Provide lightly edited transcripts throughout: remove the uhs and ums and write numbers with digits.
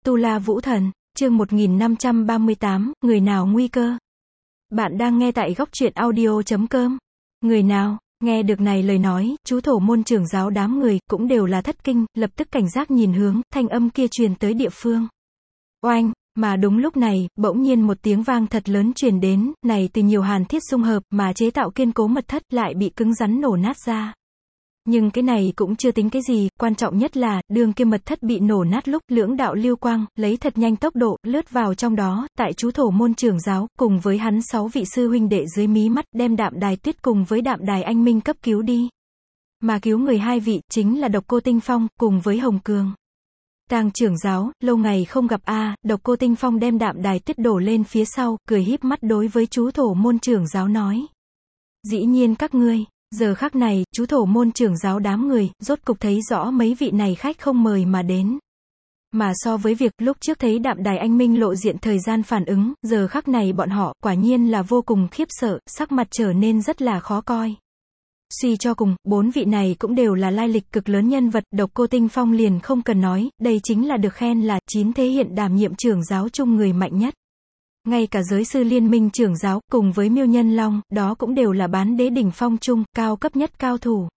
Tu La Vũ Thần, chương 1538, người nào nguy cơ. Bạn đang nghe tại góc truyện audio.com. Người nào, nghe được này lời nói, chú thổ môn trưởng giáo đám người, cũng đều là thất kinh, lập tức cảnh giác nhìn hướng, thanh âm kia truyền tới địa phương. Oanh, mà đúng lúc này, bỗng nhiên một tiếng vang thật lớn truyền đến, này từ nhiều hàn thiết dung hợp, mà chế tạo kiên cố mật thất, lại bị cứng rắn nổ nát ra. Nhưng cái này cũng chưa tính cái gì, quan trọng nhất là, đường kia mật thất bị nổ nát lúc, lưỡng đạo lưu quang, lấy thật nhanh tốc độ, lướt vào trong đó, tại chú thổ môn trưởng giáo, cùng với hắn 6 vị sư huynh đệ dưới mí mắt, đem Đạm Đài Tuyết cùng với Đạm Đài Anh Minh cấp cứu đi. Mà cứu người hai vị, chính là Độc Cô Tinh Phong, cùng với Hồng Cường. Tàng trưởng giáo, lâu ngày không gặp a. Độc Cô Tinh Phong đem Đạm Đài Tuyết đổ lên phía sau, cười híp mắt đối với chú thổ môn trưởng giáo nói. Dĩ nhiên các ngươi. Giờ khắc này, chú thổ môn trưởng giáo đám người, rốt cục thấy rõ mấy vị này khách không mời mà đến. Mà so với việc lúc trước thấy Đạm Đài Anh Minh lộ diện thời gian phản ứng, giờ khắc này bọn họ, quả nhiên là vô cùng khiếp sợ, sắc mặt trở nên rất là khó coi. Suy cho cùng, 4 vị này cũng đều là lai lịch cực lớn nhân vật, Độc Cô Tinh Phong liền không cần nói, đây chính là được khen là 9 thế hiện đảm nhiệm trưởng giáo chung người mạnh nhất. Ngay cả giới sư liên minh trưởng giáo, cùng với Miêu Nhân Long, đó cũng đều là bán đế đỉnh phong chung, cao cấp nhất cao thủ.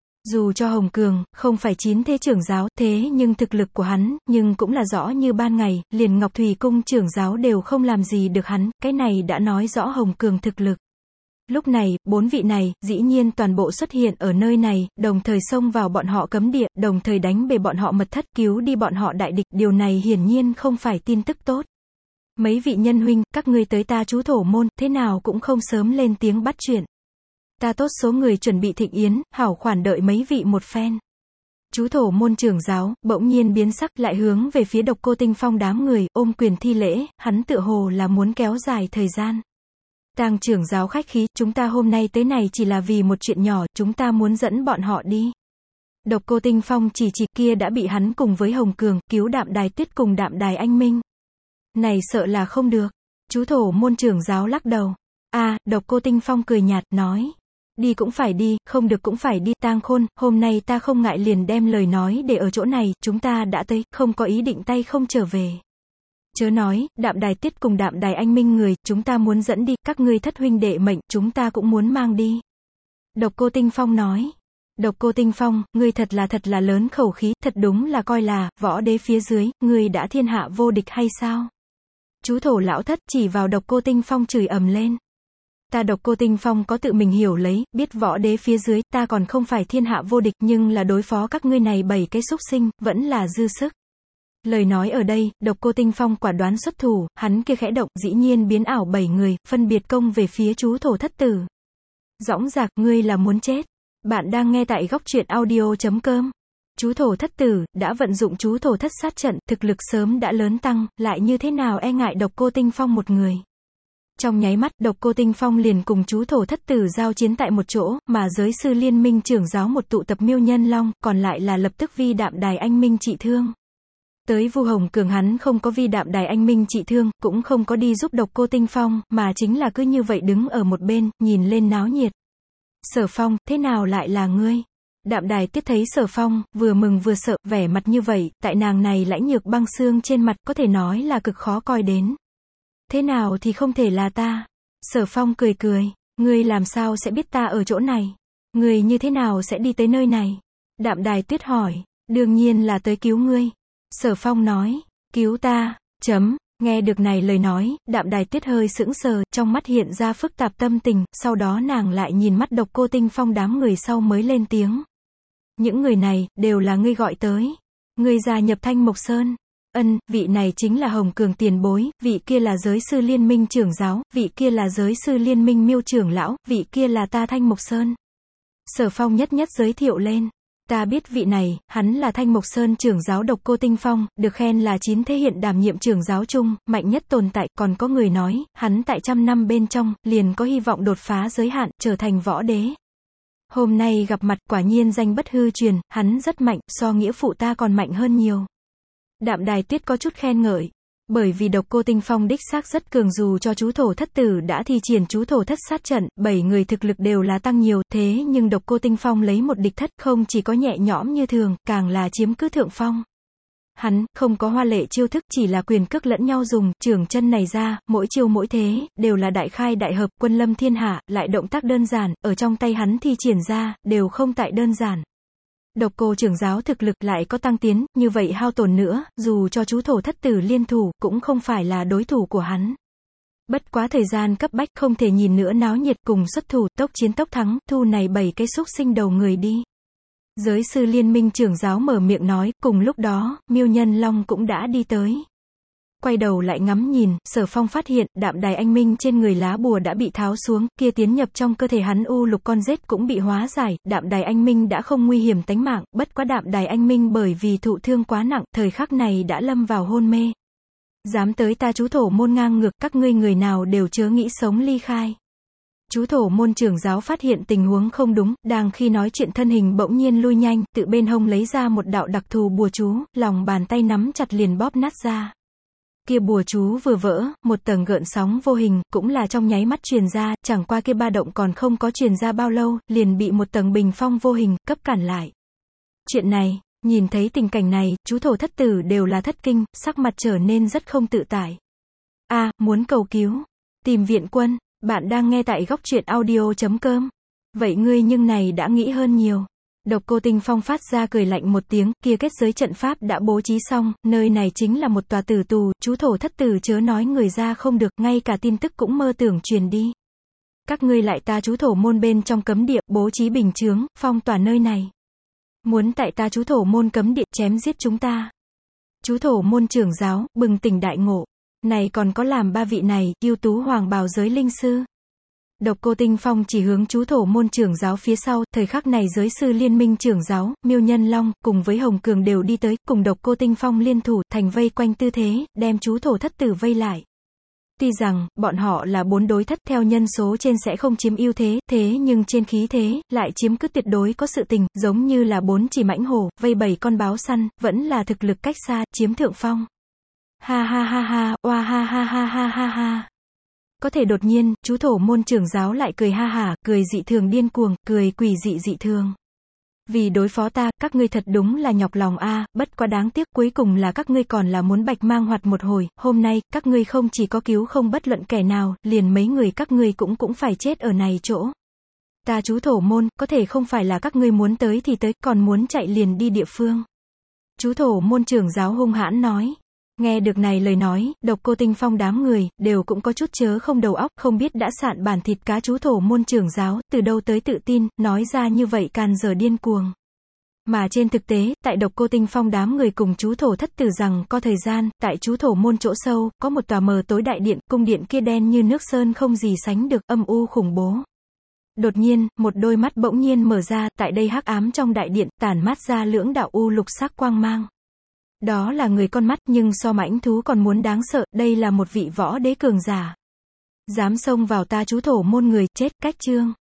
Dù cho Hồng Cường, không phải 9 thế trưởng giáo, thế nhưng thực lực của hắn, nhưng cũng là rõ như ban ngày, liền Ngọc Thủy Cung trưởng giáo đều không làm gì được hắn, cái này đã nói rõ Hồng Cường thực lực. Lúc này, 4 vị này, dĩ nhiên toàn bộ xuất hiện ở nơi này, đồng thời xông vào bọn họ cấm địa, đồng thời đánh bề bọn họ mật thất, cứu đi bọn họ đại địch, điều này hiển nhiên không phải tin tức tốt. Mấy vị nhân huynh, các ngươi tới ta chú thổ môn, thế nào cũng không sớm lên tiếng bắt chuyện. Ta tốt số người chuẩn bị thịnh yến, hảo khoản đợi mấy vị một phen. Chú thổ môn trưởng giáo, bỗng nhiên biến sắc lại hướng về phía Độc Cô Tinh Phong đám người, ôm quyền thi lễ, hắn tựa hồ là muốn kéo dài thời gian. Tàng trưởng giáo khách khí, chúng ta hôm nay tới này chỉ là vì một chuyện nhỏ, chúng ta muốn dẫn bọn họ đi. Độc Cô Tinh Phong chỉ kia đã bị hắn cùng với Hồng Cường, cứu Đạm Đài Tuyết cùng Đạm Đài Anh Minh. Này sợ là không được. Chú thổ môn trưởng giáo lắc đầu. Độc Cô Tinh Phong cười nhạt, nói. Đi cũng phải đi, không được cũng phải đi. Tang Khôn, hôm nay ta không ngại liền đem lời nói để ở chỗ này, chúng ta đã tới, không có ý định tay không trở về. Chớ nói, Đạm Đài Tuyết cùng Đạm Đài Anh Minh người, chúng ta muốn dẫn đi, các ngươi thất huynh đệ mệnh, chúng ta cũng muốn mang đi. Độc Cô Tinh Phong nói. Độc Cô Tinh Phong, ngươi thật là lớn khẩu khí, thật đúng là coi là, võ đế phía dưới, ngươi đã thiên hạ vô địch hay sao? Chú thổ lão thất chỉ vào Độc Cô Tinh Phong chửi ầm lên. Ta Độc Cô Tinh Phong có tự mình hiểu lấy, biết võ đế phía dưới, ta còn không phải thiên hạ vô địch, nhưng là đối phó các ngươi này 7 cái súc sinh, vẫn là dư sức. Lời nói ở đây, Độc Cô Tinh Phong quả đoán xuất thủ, hắn kia khẽ động, dĩ nhiên biến ảo 7 người, phân biệt công về phía chú thổ thất tử. Dõng dạc, ngươi là muốn chết. Bạn đang nghe tại góc truyện audio.com. Chú thổ thất tử, đã vận dụng chú thổ thất sát trận, thực lực sớm đã lớn tăng, lại như thế nào e ngại Độc Cô Tinh Phong một người. Trong nháy mắt, Độc Cô Tinh Phong liền cùng chú thổ thất tử giao chiến tại một chỗ, mà giới sư liên minh trưởng giáo một tụ tập Miêu Nhân Long, còn lại là lập tức vi Đạm Đài Anh Minh trị thương. Tới Vu Hồng Cường hắn không có vi Đạm Đài Anh Minh trị thương, cũng không có đi giúp Độc Cô Tinh Phong, mà chính là cứ như vậy đứng ở một bên, nhìn lên náo nhiệt. Sở Phong, thế nào lại là ngươi? Đạm Đài Tuyết thấy Sở Phong, vừa mừng vừa sợ, vẻ mặt như vậy, tại nàng này lãnh nhược băng xương trên mặt, có thể nói là cực khó coi đến. Thế nào thì không thể là ta? Sở Phong cười cười, ngươi làm sao sẽ biết ta ở chỗ này? Ngươi như thế nào sẽ đi tới nơi này? Đạm Đài Tuyết hỏi, đương nhiên là tới cứu ngươi. Sở Phong nói, cứu ta, Nghe được này lời nói, Đạm Đài Tuyết hơi sững sờ, trong mắt hiện ra phức tạp tâm tình, sau đó nàng lại nhìn mắt Độc Cô Tinh Phong đám người sau mới lên tiếng. Những người này, đều là ngươi gọi tới. Ngươi gia nhập Thanh Mộc Sơn. Vị này chính là Hồng Cường tiền bối, vị kia là giới sư liên minh trưởng giáo, vị kia là giới sư liên minh Miêu trưởng lão, vị kia là ta Thanh Mộc Sơn. Sở Phong nhất nhất giới thiệu lên. Ta biết vị này, hắn là Thanh Mộc Sơn trưởng giáo Độc Cô Tinh Phong, được khen là 9 thế hiện đảm nhiệm trưởng giáo chung, mạnh nhất tồn tại, còn có người nói, hắn tại 100 năm bên trong, liền có hy vọng đột phá giới hạn, trở thành võ đế. Hôm nay gặp mặt, quả nhiên danh bất hư truyền, hắn rất mạnh, so nghĩa phụ ta còn mạnh hơn nhiều. Đạm Đài Tuyết có chút khen ngợi. Bởi vì Độc Cô Tinh Phong đích xác rất cường, dù cho chú thổ thất tử đã thi triển chú thổ thất sát trận, 7 người thực lực đều là tăng nhiều, thế nhưng Độc Cô Tinh Phong lấy một địch thất, không chỉ có nhẹ nhõm như thường, càng là chiếm cứ thượng phong. Hắn không có hoa lệ chiêu thức, chỉ là quyền cước lẫn nhau dùng, chưởng chân này ra, mỗi chiêu mỗi thế, đều là đại khai đại hợp, quân lâm thiên hạ, lại động tác đơn giản, ở trong tay hắn thi triển ra, đều không tại đơn giản. Độc Cô trưởng giáo thực lực lại có tăng tiến, như vậy hao tổn nữa, dù cho chú thổ thất tử liên thủ, cũng không phải là đối thủ của hắn. Bất quá thời gian cấp bách, không thể nhìn nữa náo nhiệt, cùng xuất thủ, tốc chiến tốc thắng, thu này 7 cái xúc sinh đầu người đi. Giới sư liên minh trưởng giáo mở miệng nói, cùng lúc đó, Miêu Nhân Long cũng đã đi tới. Quay đầu lại ngắm nhìn, Sở Phong phát hiện, đạm đài anh minh trên người lá bùa đã bị tháo xuống, kia tiến nhập trong cơ thể hắn u lục con rết cũng bị hóa giải, đạm đài anh minh đã không nguy hiểm tánh mạng, bất quá đạm đài anh minh bởi vì thụ thương quá nặng, thời khắc này đã lâm vào hôn mê. Dám tới ta chú thổ môn ngang ngược, các ngươi người nào đều chớ nghĩ sống ly khai. Chú thổ môn trưởng giáo phát hiện tình huống không đúng, đang khi nói chuyện thân hình bỗng nhiên lui nhanh, tự bên hông lấy ra một đạo đặc thù bùa chú, lòng bàn tay nắm chặt liền bóp nát ra. Kia bùa chú vừa vỡ, một tầng gợn sóng vô hình, cũng là trong nháy mắt truyền ra, chẳng qua kia ba động còn không có truyền ra bao lâu, liền bị một tầng bình phong vô hình, cấp cản lại. Chuyện này, nhìn thấy tình cảnh này, chú thổ thất tử đều là thất kinh, sắc mặt trở nên rất không tự tại. Muốn cầu cứu, tìm viện quân, bạn đang nghe tại góc truyện audio.com. Vậy ngươi nhưng này đã nghĩ hơn nhiều. Độc Cô Tinh Phong phát ra cười lạnh một tiếng, kia kết giới trận pháp đã bố trí xong, nơi này chính là một tòa tử tù, chú thổ thất tử chớ nói người ra không được, ngay cả tin tức cũng mơ tưởng truyền đi. Các ngươi lại ta chú thổ môn bên trong cấm địa, bố trí bình chướng, phong tỏa nơi này. Muốn tại ta chú thổ môn cấm địa chém giết chúng ta. Chú thổ môn trưởng giáo, bừng tỉnh đại ngộ. Này còn có làm ba vị này, ưu tú hoàng bào giới linh sư. Độc Cô Tinh Phong chỉ hướng chú thổ môn trưởng giáo phía sau, thời khắc này giới sư liên minh trưởng giáo, Miêu Nhân Long, cùng với Hồng Cường đều đi tới, cùng Độc Cô Tinh Phong liên thủ, thành vây quanh tư thế, đem chú thổ thất tử vây lại. Tuy rằng, bọn họ là 4 đối thất theo nhân số trên sẽ không chiếm ưu thế, thế nhưng trên khí thế, lại chiếm cứ tuyệt đối có sự tình, giống như là 4 chỉ mãnh hổ, vây 7 con báo săn, vẫn là thực lực cách xa, chiếm thượng phong. Ha ha ha ha, oa ha ha ha ha ha ha. Có thể đột nhiên, chú thổ môn trưởng giáo lại cười ha hả, cười dị thường điên cuồng, cười quỷ dị dị thường. Vì đối phó ta, các ngươi thật đúng là nhọc lòng bất quá đáng tiếc cuối cùng là các ngươi còn là muốn bạch mang hoạt một hồi, hôm nay, các ngươi không chỉ có cứu không bất luận kẻ nào, liền mấy người các ngươi cũng phải chết ở này chỗ. Ta chú thổ môn, có thể không phải là các ngươi muốn tới thì tới, còn muốn chạy liền đi địa phương. Chú thổ môn trưởng giáo hung hãn nói. Nghe được này lời nói, Độc Cô Tinh Phong đám người, đều cũng có chút chớ không đầu óc, không biết đã sạn bản thịt cá chú thổ môn trưởng giáo, từ đâu tới tự tin, nói ra như vậy càn dở điên cuồng. Mà trên thực tế, tại Độc Cô Tinh Phong đám người cùng chú thổ thất tử rằng, có thời gian, tại chú thổ môn chỗ sâu, có một tòa mờ tối đại điện, cung điện kia đen như nước sơn không gì sánh được, âm u khủng bố. Đột nhiên, một đôi mắt bỗng nhiên mở ra, tại đây hắc ám trong đại điện, tản mát ra lưỡng đạo u lục sắc quang mang. Đó là người con mắt, nhưng so mãnh thú còn muốn đáng sợ, đây là một vị võ đế cường giả. Dám xông vào ta chú thổ môn người, chết, cách chương.